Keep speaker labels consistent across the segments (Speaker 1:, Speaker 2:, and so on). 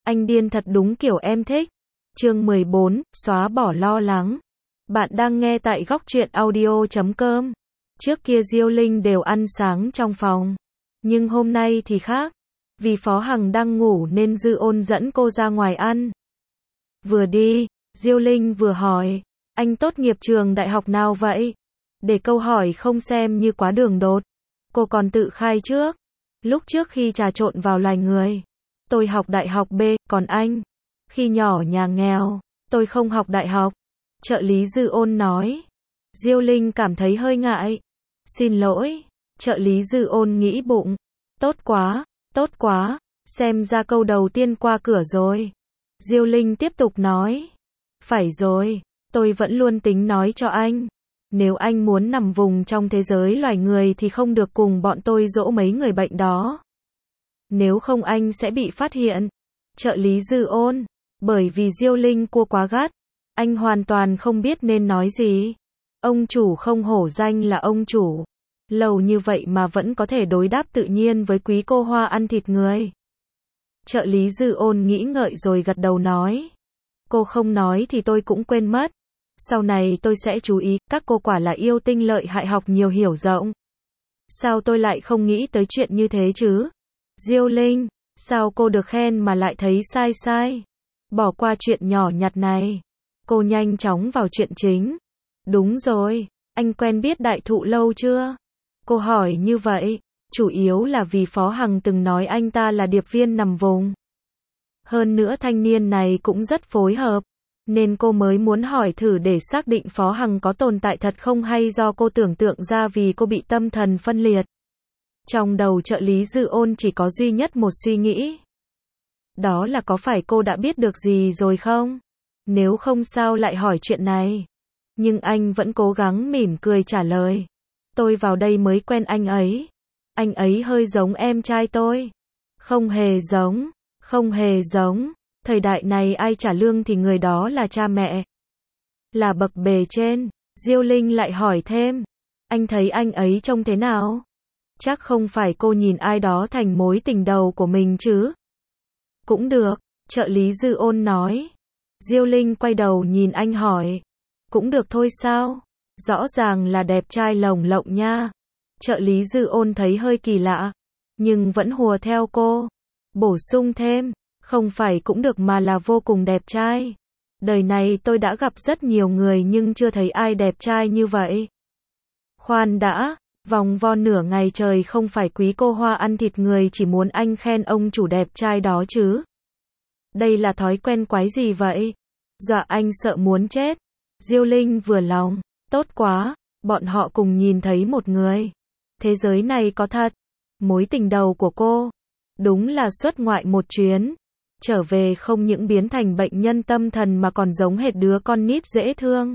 Speaker 1: Anh điên thật đúng kiểu em thích. Chương 14, xóa bỏ lo lắng. Bạn đang nghe tại góc truyện audio.com. Trước kia Diêu Linh đều ăn sáng trong phòng. Nhưng hôm nay thì khác. Vì Phó Hằng đang ngủ nên Dư Ôn dẫn cô ra ngoài ăn. Vừa đi, Diêu Linh vừa hỏi, anh tốt nghiệp trường đại học nào vậy? Để câu hỏi không xem như quá đường đột. Cô còn tự khai trước. Lúc trước khi trà trộn vào loài người, tôi học đại học B, còn anh? Khi nhỏ nhà nghèo, tôi không học đại học. Trợ lý Dư Ôn nói. Diêu Linh cảm thấy hơi ngại. Xin lỗi. Trợ lý Dư Ôn nghĩ bụng. Tốt quá, xem ra câu đầu tiên qua cửa rồi. Diêu Linh tiếp tục nói. Phải rồi, tôi vẫn luôn tính nói cho anh. Nếu anh muốn nằm vùng trong thế giới loài người thì không được cùng bọn tôi dỗ mấy người bệnh đó. Nếu không anh sẽ bị phát hiện. Trợ lý Dư Ôn. Bởi vì Diêu Linh cua quá gắt, anh hoàn toàn không biết nên nói gì. Ông chủ không hổ danh là ông chủ. Lâu như vậy mà vẫn có thể đối đáp tự nhiên với quý cô Hoa ăn thịt người. Trợ lý Dư Ôn nghĩ ngợi rồi gật đầu nói. Cô không nói thì tôi cũng quên mất. Sau này tôi sẽ chú ý, các cô quả là yêu tinh lợi hại học nhiều hiểu rộng. Sao tôi lại không nghĩ tới chuyện như thế chứ? Diêu Linh, sao cô được khen mà lại thấy sai? Bỏ qua chuyện nhỏ nhặt này. Cô nhanh chóng vào chuyện chính. Đúng rồi, anh quen biết Đại Thụ lâu chưa? Cô hỏi như vậy, chủ yếu là vì Phó Hằng từng nói anh ta là điệp viên nằm vùng. Hơn nữa thanh niên này cũng rất phối hợp, nên cô mới muốn hỏi thử để xác định Phó Hằng có tồn tại thật không hay do cô tưởng tượng ra vì cô bị tâm thần phân liệt. Trong đầu trợ lý Dư Ôn chỉ có duy nhất một suy nghĩ. Đó là có phải cô đã biết được gì rồi không? Nếu không sao lại hỏi chuyện này. Nhưng anh vẫn cố gắng mỉm cười trả lời. Tôi vào đây mới quen anh ấy. Anh ấy hơi giống em trai tôi. Không hề giống. Thời đại này ai trả lương thì người đó là cha mẹ. Là bậc bề trên. Diêu Linh lại hỏi thêm. Anh thấy anh ấy trông thế nào? Chắc không phải cô nhìn ai đó thành mối tình đầu của mình chứ? Cũng được, trợ lý Dư Ôn nói. Diêu Linh quay đầu nhìn anh hỏi. Cũng được thôi sao? Rõ ràng là đẹp trai lồng lộng nha. Trợ lý Dư Ôn thấy hơi kỳ lạ, nhưng vẫn hùa theo cô. Bổ sung thêm, không phải cũng được mà là vô cùng đẹp trai. Đời này tôi đã gặp rất nhiều người nhưng chưa thấy ai đẹp trai như vậy. Khoan đã, vòng vo nửa ngày trời không phải quý cô Hoa ăn thịt người chỉ muốn anh khen ông chủ đẹp trai đó chứ. Đây là thói quen quái gì vậy? Dọa anh sợ muốn chết. Diêu Linh vừa lòng. Tốt quá, bọn họ cùng nhìn thấy một người. Thế giới này có thật. Mối tình đầu của cô. Đúng là xuất ngoại một chuyến. Trở về không những biến thành bệnh nhân tâm thần mà còn giống hệt đứa con nít dễ thương.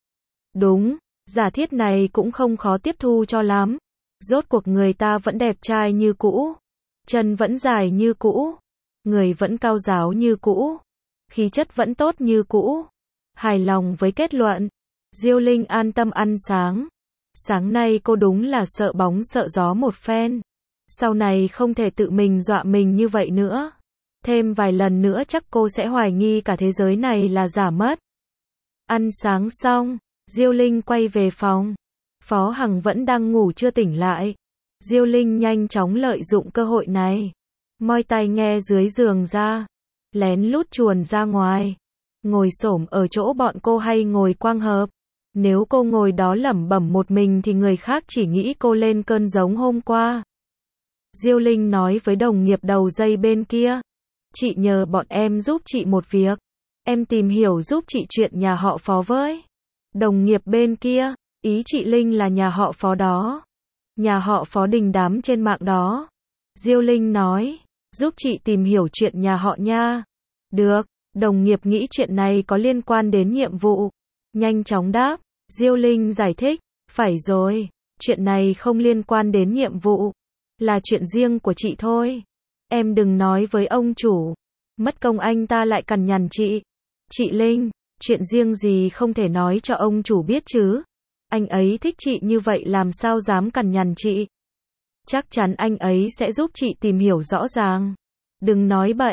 Speaker 1: Đúng, giả thiết này cũng không khó tiếp thu cho lắm. Rốt cuộc người ta vẫn đẹp trai như cũ. Chân vẫn dài như cũ. Người vẫn cao ráo như cũ. Khí chất vẫn tốt như cũ. Hài lòng với kết luận. Diêu Linh an tâm ăn sáng. Sáng nay cô đúng là sợ bóng sợ gió một phen. Sau này không thể tự mình dọa mình như vậy nữa. Thêm vài lần nữa chắc cô sẽ hoài nghi cả thế giới này là giả mất. Ăn sáng xong, Diêu Linh quay về phòng. Phó Hằng vẫn đang ngủ chưa tỉnh lại. Diêu Linh nhanh chóng lợi dụng cơ hội này. Moi tai nghe dưới giường ra. Lén lút chuồn ra ngoài. Ngồi xổm ở chỗ bọn cô hay ngồi quang hợp. Nếu cô ngồi đó lẩm bẩm một mình thì người khác chỉ nghĩ cô lên cơn giống hôm qua. Diêu Linh nói với đồng nghiệp đầu dây bên kia. Chị nhờ bọn em giúp chị một việc. Em tìm hiểu giúp chị chuyện nhà họ Phó với. Đồng nghiệp bên kia, ý chị Linh là nhà họ Phó đó. Nhà họ Phó đình đám trên mạng đó. Diêu Linh nói, giúp chị tìm hiểu chuyện nhà họ nha. Được, đồng nghiệp nghĩ chuyện này có liên quan đến nhiệm vụ. Nhanh chóng đáp, Diêu Linh giải thích, phải rồi, chuyện này không liên quan đến nhiệm vụ. Là chuyện riêng của chị thôi. Em đừng nói với ông chủ. Mất công anh ta lại cằn nhằn chị. Chị Linh, chuyện riêng gì không thể nói cho ông chủ biết chứ. Anh ấy thích chị như vậy làm sao dám cằn nhằn chị. Chắc chắn anh ấy sẽ giúp chị tìm hiểu rõ ràng. Đừng nói bậy,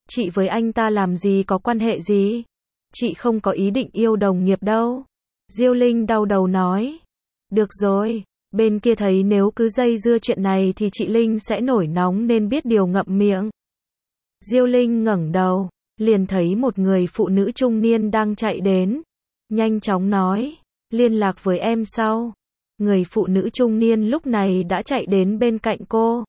Speaker 1: Chị với anh ta làm gì có quan hệ gì? Chị không có ý định yêu đồng nghiệp đâu. Diêu Linh đau đầu nói. Được rồi, bên kia thấy nếu cứ dây dưa chuyện này thì chị Linh sẽ nổi nóng nên biết điều ngậm miệng. Diêu Linh ngẩng đầu, liền thấy một người phụ nữ trung niên đang chạy đến. Nhanh chóng nói, liên lạc với em sau. Người phụ nữ trung niên lúc này đã chạy đến bên cạnh cô.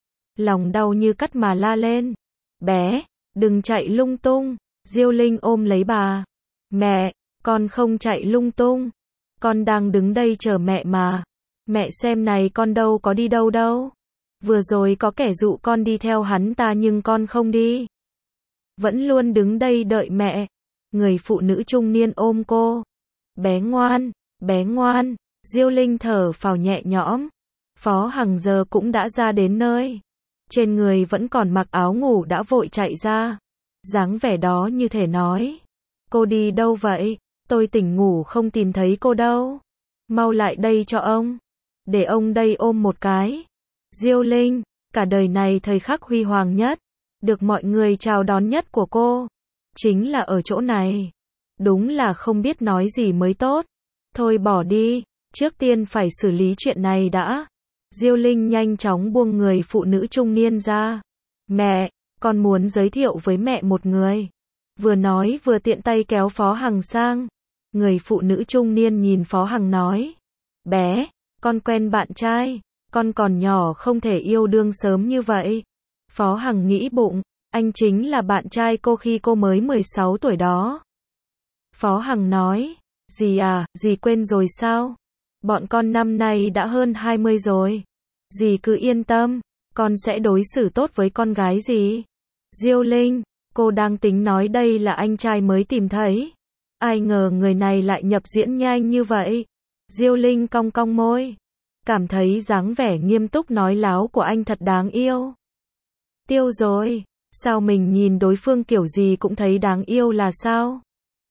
Speaker 1: Lòng đau như cắt mà la lên. Bé, đừng chạy lung tung. Diêu Linh ôm lấy bà. Mẹ, con không chạy lung tung. Con đang đứng đây chờ mẹ mà. Mẹ xem này, con đâu có đi đâu đâu. Vừa rồi có kẻ dụ con đi theo hắn ta nhưng con không đi. Vẫn luôn đứng đây đợi mẹ. Người phụ nữ trung niên ôm cô. Bé ngoan, bé ngoan. Diêu Linh thở phào nhẹ nhõm. Phó Hằng giờ cũng đã ra đến nơi. Trên người vẫn còn mặc áo ngủ đã vội chạy ra. Dáng vẻ đó như thể nói. Cô đi đâu vậy? Tôi tỉnh ngủ không tìm thấy cô đâu. Mau lại đây cho ông. Để ông đây ôm một cái. Diêu Linh, cả đời này thời khắc huy hoàng nhất, được mọi người chào đón nhất của cô, chính là ở chỗ này. Đúng là không biết nói gì mới tốt. Thôi bỏ đi, trước tiên phải xử lý chuyện này đã. Diêu Linh nhanh chóng buông người phụ nữ trung niên ra. Mẹ, con muốn giới thiệu với mẹ một người. Vừa nói vừa tiện tay kéo Phó Hằng sang. Người phụ nữ trung niên nhìn Phó Hằng nói. Bé, con quen bạn trai. Con còn nhỏ không thể yêu đương sớm như vậy. Phó Hằng nghĩ bụng, anh chính là bạn trai cô khi cô mới 16 tuổi đó. Phó Hằng nói, dì à, dì quên rồi sao? Bọn con năm nay đã hơn 20 rồi. Dì cứ yên tâm, con sẽ đối xử tốt với con gái dì. Diêu Linh, cô đang tính nói đây là anh trai mới tìm thấy. Ai ngờ người này lại nhập diễn nhanh như vậy. Diêu Linh cong cong môi. Cảm thấy dáng vẻ nghiêm túc nói láo của anh thật đáng yêu. Tiêu rồi, sao mình nhìn đối phương kiểu gì cũng thấy đáng yêu là sao?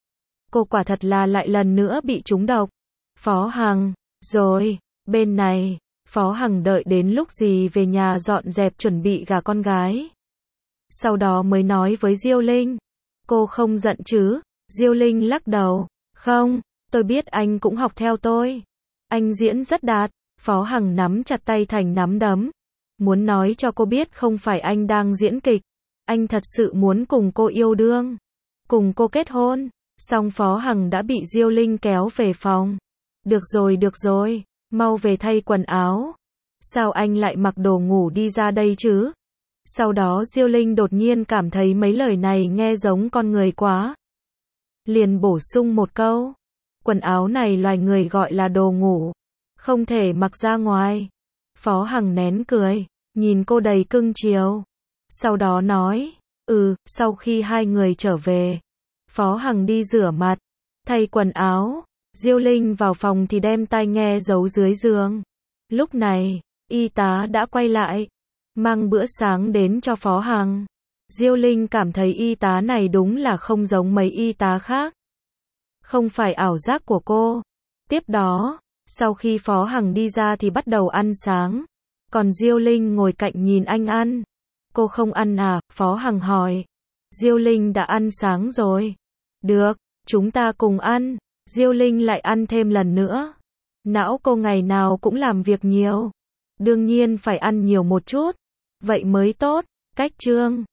Speaker 1: Cô quả thật là lại lần nữa bị trúng độc. Phó Hằng, rồi, bên này, Phó Hằng đợi đến lúc dì về nhà dọn dẹp chuẩn bị gả con gái. Sau đó mới nói với Diêu Linh. Cô không giận chứ? Diêu Linh lắc đầu. Không, tôi biết anh cũng học theo tôi. Anh diễn rất đạt. Phó Hằng nắm chặt tay thành nắm đấm. Muốn nói cho cô biết không phải anh đang diễn kịch. Anh thật sự muốn cùng cô yêu đương. Cùng cô kết hôn. Xong Phó Hằng đã bị Diêu Linh kéo về phòng. Được rồi, mau về thay quần áo. Sao anh lại mặc đồ ngủ đi ra đây chứ? Sau đó Diêu Linh đột nhiên cảm thấy mấy lời này nghe giống con người quá. Liền bổ sung một câu. Quần áo này loài người gọi là đồ ngủ. Không thể mặc ra ngoài. Phó Hằng nén cười, nhìn cô đầy cưng chiều. Sau đó nói, sau khi hai người trở về, Phó Hằng đi rửa mặt, thay quần áo. Diêu Linh vào phòng thì đem tai nghe giấu dưới giường. Lúc này, y tá đã quay lại, mang bữa sáng đến cho Phó Hằng. Diêu Linh cảm thấy y tá này đúng là không giống mấy y tá khác. Không phải ảo giác của cô. Tiếp đó, sau khi Phó Hằng đi ra thì bắt đầu ăn sáng. Còn Diêu Linh ngồi cạnh nhìn anh ăn. Cô không ăn à? Phó Hằng hỏi. Diêu Linh đã ăn sáng rồi. Được, chúng ta cùng ăn. Diêu Linh lại ăn thêm lần nữa. Não cô ngày nào cũng làm việc nhiều. Đương nhiên phải ăn nhiều một chút. Vậy mới tốt. Cách chương